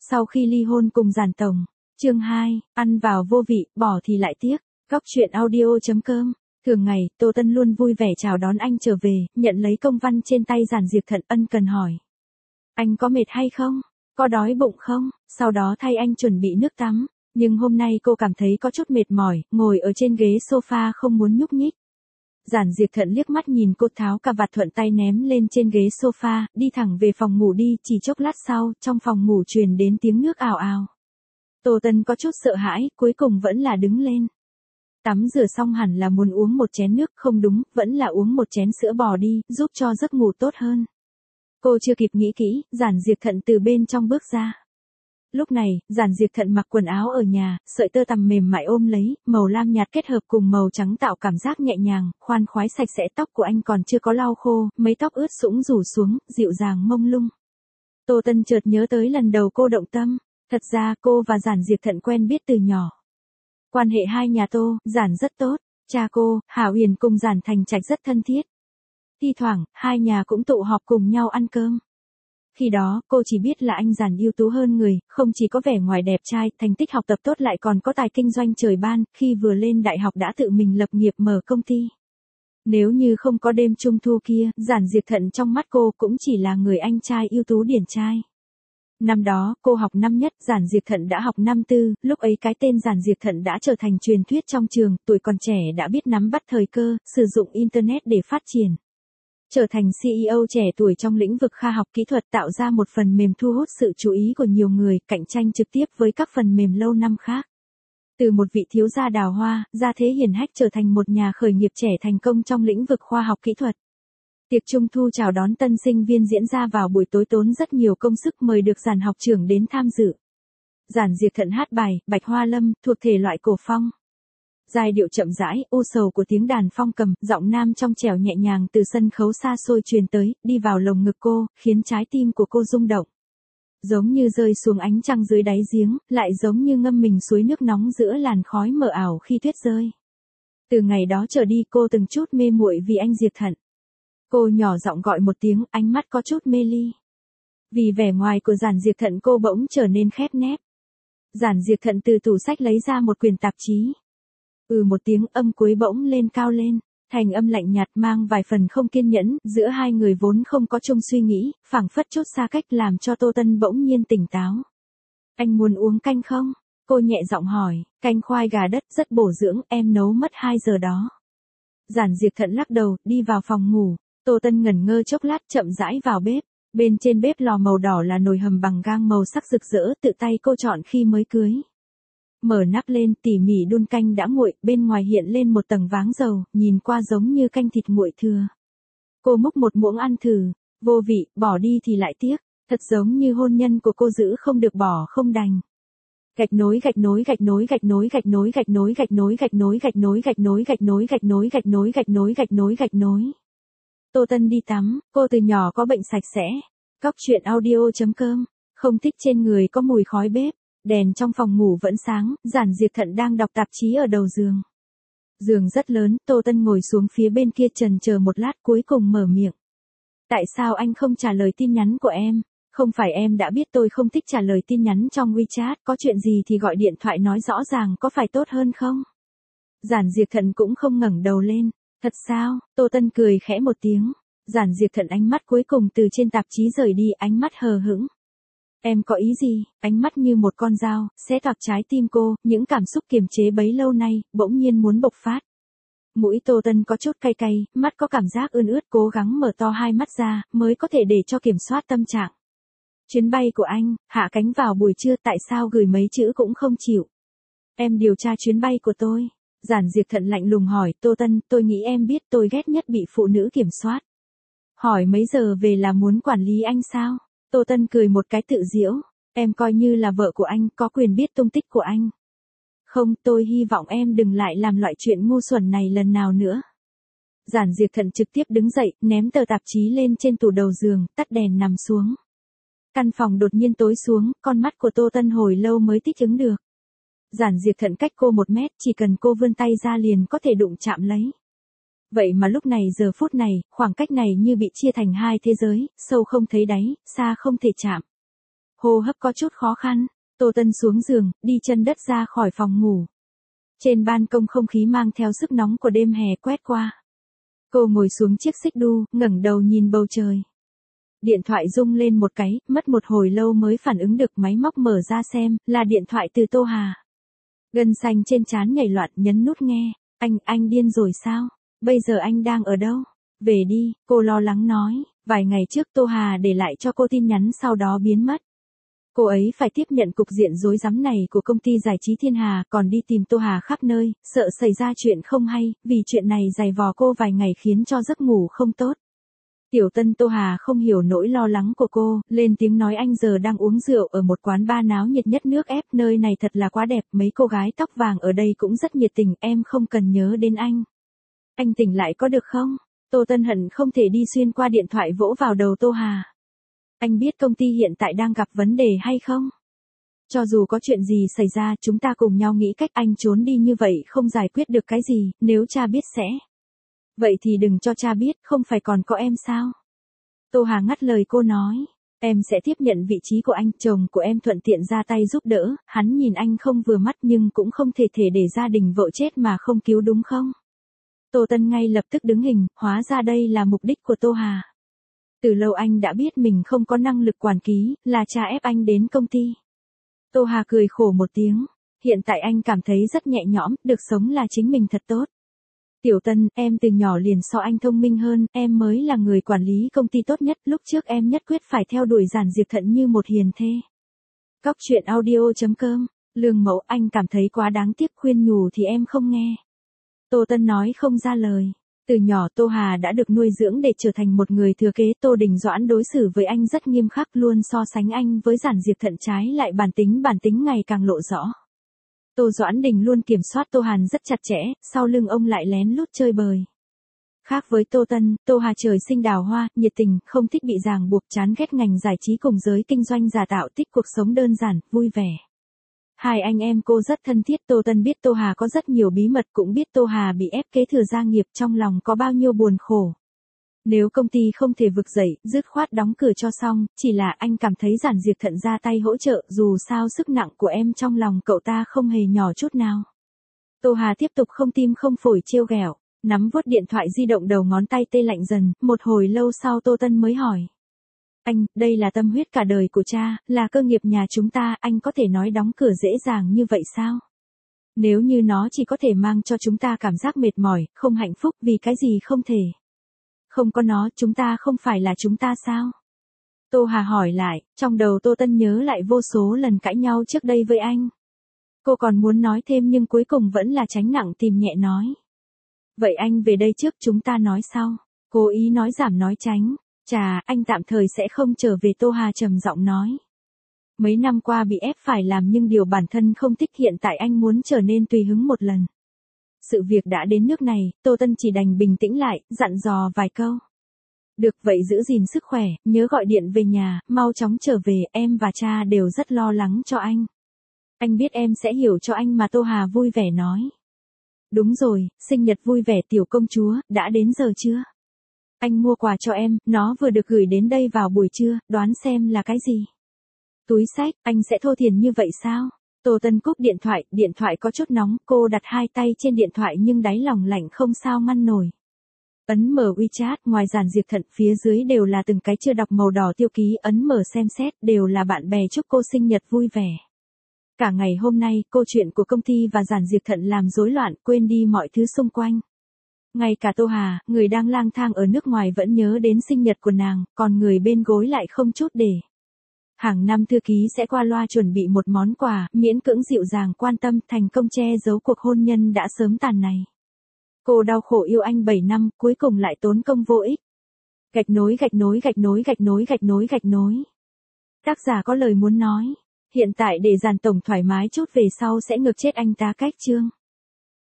Sau khi ly hôn cùng Giản Tổng. Chương 2, ăn vào vô vị, bỏ thì lại tiếc. Góc truyện audio.com. Thường ngày, Tô Tân luôn vui vẻ chào đón anh trở về, nhận lấy công văn trên tay Giản Diệp Thận ân cần hỏi. Anh có mệt hay không? Có đói bụng không? Sau đó thay anh chuẩn bị nước tắm. Nhưng hôm nay cô cảm thấy có chút mệt mỏi, ngồi ở trên ghế sofa không muốn nhúc nhích. Giản Diệp Thận liếc mắt nhìn cô tháo cà vạt thuận tay ném lên trên ghế sofa, đi thẳng về phòng ngủ đi, chỉ chốc lát sau, trong phòng ngủ truyền đến tiếng nước ào ào. Tô Tân có chút sợ hãi, cuối cùng vẫn là đứng lên. Tắm rửa xong hẳn là muốn uống một chén nước, không đúng, vẫn là uống một chén sữa bò đi, giúp cho giấc ngủ tốt hơn. Cô chưa kịp nghĩ kỹ, Giản Diệp Thận từ bên trong bước ra. Lúc này, Giản Diệp Thận mặc quần áo ở nhà, sợi tơ tằm mềm mại ôm lấy, màu lam nhạt kết hợp cùng màu trắng tạo cảm giác nhẹ nhàng, khoan khoái sạch sẽ. Tóc của anh còn chưa có lau khô, mấy tóc ướt sũng rủ xuống, dịu dàng mông lung. Tô Tân chợt nhớ tới lần đầu cô động tâm, thật ra cô và Giản Diệp Thận quen biết từ nhỏ. Quan hệ hai nhà Tô, Giản rất tốt, cha cô, Hà Huyền cùng Giản Thành Trạch rất thân thiết. Thi thoảng, hai nhà cũng tụ họp cùng nhau ăn cơm. Khi đó, cô chỉ biết là anh Giản ưu tú hơn người, không chỉ có vẻ ngoài đẹp trai, thành tích học tập tốt lại còn có tài kinh doanh trời ban, khi vừa lên đại học đã tự mình lập nghiệp mở công ty. Nếu như không có đêm trung thu kia, Giản Diệp Thận trong mắt cô cũng chỉ là người anh trai ưu tú điển trai. Năm đó, cô học năm nhất, Giản Diệp Thận đã học năm tư, lúc ấy cái tên Giản Diệp Thận đã trở thành truyền thuyết trong trường, tuổi còn trẻ đã biết nắm bắt thời cơ, sử dụng Internet để phát triển. Trở thành CEO trẻ tuổi trong lĩnh vực khoa học kỹ thuật, tạo ra một phần mềm thu hút sự chú ý của nhiều người, cạnh tranh trực tiếp với các phần mềm lâu năm khác. Từ một vị thiếu gia đào hoa, gia thế hiển hách trở thành một nhà khởi nghiệp trẻ thành công trong lĩnh vực khoa học kỹ thuật. Tiệc trung thu chào đón tân sinh viên diễn ra vào buổi tối, tốn rất nhiều công sức mời được Giản học trưởng đến tham dự. Giản Diệp Thận hát bài Bạch Hoa Lâm thuộc thể loại cổ phong. Giai điệu chậm rãi, u sầu của tiếng đàn phong cầm, giọng nam trong trẻo nhẹ nhàng từ sân khấu xa xôi truyền tới, đi vào lồng ngực cô, khiến trái tim của cô rung động. Giống như rơi xuống ánh trăng dưới đáy giếng, lại giống như ngâm mình suối nước nóng giữa làn khói mờ ảo khi tuyết rơi. Từ ngày đó trở đi cô từng chút mê muội vì anh Diệp Thận. Cô nhỏ giọng gọi một tiếng, ánh mắt có chút mê ly. Vì vẻ ngoài của Giản Diệp Thận cô bỗng trở nên khép nép. Giản Diệp Thận từ tủ sách lấy ra một quyển tạp chí. Một tiếng, âm cuối bỗng lên cao lên, thành âm lạnh nhạt mang vài phần không kiên nhẫn, giữa hai người vốn không có chung suy nghĩ, phảng phất chút xa cách làm cho Tô Tân bỗng nhiên tỉnh táo. Anh muốn uống canh không? Cô nhẹ giọng hỏi, canh khoai gà đất rất bổ dưỡng, em nấu mất 2 giờ đó. Giản Diệp Thận lắc đầu, đi vào phòng ngủ. Tô Tân ngẩn ngơ chốc lát chậm rãi vào bếp. Bên trên bếp lò màu đỏ là nồi hầm bằng gang màu sắc rực rỡ, tự tay cô chọn khi mới cưới. Mở nắp lên, tỉ mỉ đun canh đã nguội, bên ngoài hiện lên một tầng váng dầu, nhìn qua giống như canh thịt nguội thừa. Cô múc một muỗng ăn thử, vô vị, bỏ đi thì lại tiếc, thật giống như hôn nhân của cô giữ không được bỏ không đành. Gạch nối gạch nối gạch nối gạch nối gạch nối gạch nối gạch nối gạch nối gạch nối gạch nối gạch nối gạch nối gạch nối gạch nối gạch nối gạch nối. Tô Tân đi tắm, cô từ nhỏ có bệnh sạch sẽ. Góc truyện audio.com, không thích trên người có mùi khói bếp. Đèn trong phòng ngủ vẫn sáng, Giản Diệp Thận đang đọc tạp chí ở đầu giường. Giường rất lớn, Tô Tân ngồi xuống phía bên kia chần chờ một lát cuối cùng mở miệng. Tại sao anh không trả lời tin nhắn của em? Không phải em đã biết tôi không thích trả lời tin nhắn trong WeChat, có chuyện gì thì gọi điện thoại nói rõ ràng có phải tốt hơn không? Giản Diệp Thận cũng không ngẩng đầu lên. Thật sao? Tô Tân cười khẽ một tiếng. Giản Diệp Thận ánh mắt cuối cùng từ trên tạp chí rời đi, ánh mắt hờ hững. Em có ý gì? Ánh mắt như một con dao, xé toạc trái tim cô, những cảm xúc kiềm chế bấy lâu nay, bỗng nhiên muốn bộc phát. Mũi Tô Tân có chút cay cay, mắt có cảm giác ươn ướt, cố gắng mở to hai mắt ra, mới có thể để cho kiểm soát tâm trạng. Chuyến bay của anh, hạ cánh vào buổi trưa, tại sao gửi mấy chữ cũng không chịu? Em điều tra chuyến bay của tôi. Giản Diệp Thận lạnh lùng hỏi, Tô Tân, tôi nghĩ em biết tôi ghét nhất bị phụ nữ kiểm soát. Hỏi mấy giờ về là muốn quản lý anh sao? Tô Tân cười một cái tự giễu, em coi như là vợ của anh, có quyền biết tung tích của anh. Không, tôi hy vọng em đừng lại làm loại chuyện ngu xuẩn này lần nào nữa. Giản Diệp Thận trực tiếp đứng dậy, ném tờ tạp chí lên trên tủ đầu giường, tắt đèn nằm xuống. Căn phòng đột nhiên tối xuống, con mắt của Tô Tân hồi lâu mới thích ứng được. Giản Diệp Thận cách cô 1 mét, chỉ cần cô vươn tay ra liền có thể đụng chạm lấy. Vậy mà lúc này giờ phút này, khoảng cách này như bị chia thành hai thế giới, sâu không thấy đáy, xa không thể chạm. hô hấp có chút khó khăn. Tô Tân xuống giường, đi chân đất ra khỏi phòng ngủ. Trên ban công không khí mang theo sức nóng của đêm hè quét qua. Cô ngồi xuống chiếc xích đu, ngẩng đầu nhìn bầu trời. Điện thoại rung lên một cái, mất một hồi lâu mới phản ứng được, máy móc mở ra xem, là điện thoại từ Tô Hà. Gân xanh trên trán nhảy loạn, nhấn nút nghe. Anh điên rồi sao? Bây giờ anh đang ở đâu? Về đi, cô lo lắng nói. Vài ngày trước Tô Hà để lại cho cô tin nhắn sau đó biến mất. Cô ấy phải tiếp nhận cục diện rối rắm này của công ty giải trí Thiên Hà, còn đi tìm Tô Hà khắp nơi, sợ xảy ra chuyện không hay, vì chuyện này dày vò cô vài ngày khiến cho giấc ngủ không tốt. Tiểu Tân Tô Hà không hiểu nỗi lo lắng của cô, lên tiếng nói anh giờ đang uống rượu ở một quán bar náo nhiệt nhất nước ép, nơi này thật là quá đẹp, mấy cô gái tóc vàng ở đây cũng rất nhiệt tình, em không cần nhớ đến anh. Anh tỉnh lại có được không? Tô Tân hận không thể đi xuyên qua điện thoại vỗ vào đầu Tô Hà. Anh biết công ty hiện tại đang gặp vấn đề hay không? Cho dù có chuyện gì xảy ra, chúng ta cùng nhau nghĩ cách, anh trốn đi như vậy không giải quyết được cái gì, nếu cha biết sẽ. Vậy thì đừng cho cha biết, không phải còn có em sao? Tô Hà ngắt lời cô nói. Em sẽ tiếp nhận vị trí của anh, chồng của em thuận tiện ra tay giúp đỡ, hắn nhìn anh không vừa mắt nhưng cũng không thể để gia đình vợ chết mà không cứu đúng không? Tô Tân ngay lập tức đứng hình, hóa ra đây là mục đích của Tô Hà. Từ lâu anh đã biết mình không có năng lực quản ký, là cha ép anh đến công ty. Tô Hà cười khổ một tiếng, hiện tại anh cảm thấy rất nhẹ nhõm, được sống là chính mình thật tốt. Tiểu Tân, em từ nhỏ liền so anh thông minh hơn, em mới là người quản lý công ty tốt nhất, lúc trước em nhất quyết phải theo đuổi Giản Diệp Thận như một hiền thê. Cóc truyện audio.com, Lương Mẫu, anh cảm thấy quá đáng tiếc, khuyên nhủ thì em không nghe. Tô Tân nói không ra lời. Từ nhỏ Tô Hà đã được nuôi dưỡng để trở thành một người thừa kế, Tô Đình Doãn đối xử với anh rất nghiêm khắc, luôn so sánh anh với Giản Diệp Thận, trái lại bản tính ngày càng lộ rõ. Tô Doãn Đình luôn kiểm soát Tô Hàn rất chặt chẽ, sau lưng ông lại lén lút chơi bời. Khác với Tô Tân, Tô Hà trời sinh đào hoa, nhiệt tình, không thích bị ràng buộc, chán ghét ngành giải trí cùng giới kinh doanh giả tạo, thích cuộc sống đơn giản, vui vẻ. Hai anh em cô rất thân thiết, Tô Tân biết Tô Hà có rất nhiều bí mật, cũng biết Tô Hà bị ép kế thừa gia nghiệp, trong lòng có bao nhiêu buồn khổ. Nếu công ty không thể vực dậy, dứt khoát đóng cửa cho xong, chỉ là anh cảm thấy Giản Diệp Thận ra tay hỗ trợ, dù sao sức nặng của em trong lòng cậu ta không hề nhỏ chút nào. Tô Hà tiếp tục không tim không phổi trêu ghẹo, nắm vuốt điện thoại di động, đầu ngón tay tê lạnh dần, một hồi lâu sau Tô Tân mới hỏi. Anh, đây là tâm huyết cả đời của cha, là cơ nghiệp nhà chúng ta, anh có thể nói đóng cửa dễ dàng như vậy sao? Nếu như nó chỉ có thể mang cho chúng ta cảm giác mệt mỏi, không hạnh phúc, vì cái gì không thể? Không có nó, chúng ta không phải là chúng ta sao? Tô Hà hỏi lại, trong đầu Tô Tân nhớ lại vô số lần cãi nhau trước đây với anh. Cô còn muốn nói thêm nhưng cuối cùng vẫn là tránh nặng tìm nhẹ nói. Vậy anh về đây trước, chúng ta nói sau. Cố ý nói giảm nói tránh. Chà, anh tạm thời sẽ không trở về, Tô Hà trầm giọng nói. Mấy năm qua bị ép phải làm nhưng điều bản thân không thích, hiện tại anh muốn trở nên tùy hứng một lần. Sự việc đã đến nước này, Tô Tân chỉ đành bình tĩnh lại, dặn dò vài câu. Được vậy, giữ gìn sức khỏe, nhớ gọi điện về nhà, mau chóng trở về, em và cha đều rất lo lắng cho anh. Anh biết em sẽ hiểu cho anh mà, Tô Hà vui vẻ nói. Đúng rồi, sinh nhật vui vẻ tiểu công chúa, đã đến giờ chưa? Anh mua quà cho em, nó vừa được gửi đến đây vào buổi trưa, đoán xem là cái gì? Túi xách, anh sẽ thô thiển như vậy sao? Tô Tân cúp điện thoại có chút nóng, cô đặt hai tay trên điện thoại nhưng đáy lòng lạnh không sao ngăn nổi. Ấn mở WeChat, ngoài Giản Diệp Thận, phía dưới đều là từng cái chưa đọc màu đỏ tiêu ký, ấn mở xem xét, đều là bạn bè chúc cô sinh nhật vui vẻ. Cả ngày hôm nay, câu chuyện của công ty và Giản Diệp Thận làm rối loạn, quên đi mọi thứ xung quanh. Ngay cả Tô Hà, người đang lang thang ở nước ngoài vẫn nhớ đến sinh nhật của nàng, còn người bên gối lại không chút để. Hàng năm thư ký sẽ qua loa chuẩn bị một món quà, miễn cưỡng dịu dàng quan tâm, thành công che giấu cuộc hôn nhân đã sớm tàn này. Cô đau khổ yêu anh 7 năm, cuối cùng lại tốn công vô ích. Gạch nối. Tác giả có lời muốn nói. Hiện tại để Giản tổng thoải mái chút, về sau sẽ ngược chết anh ta cách chương.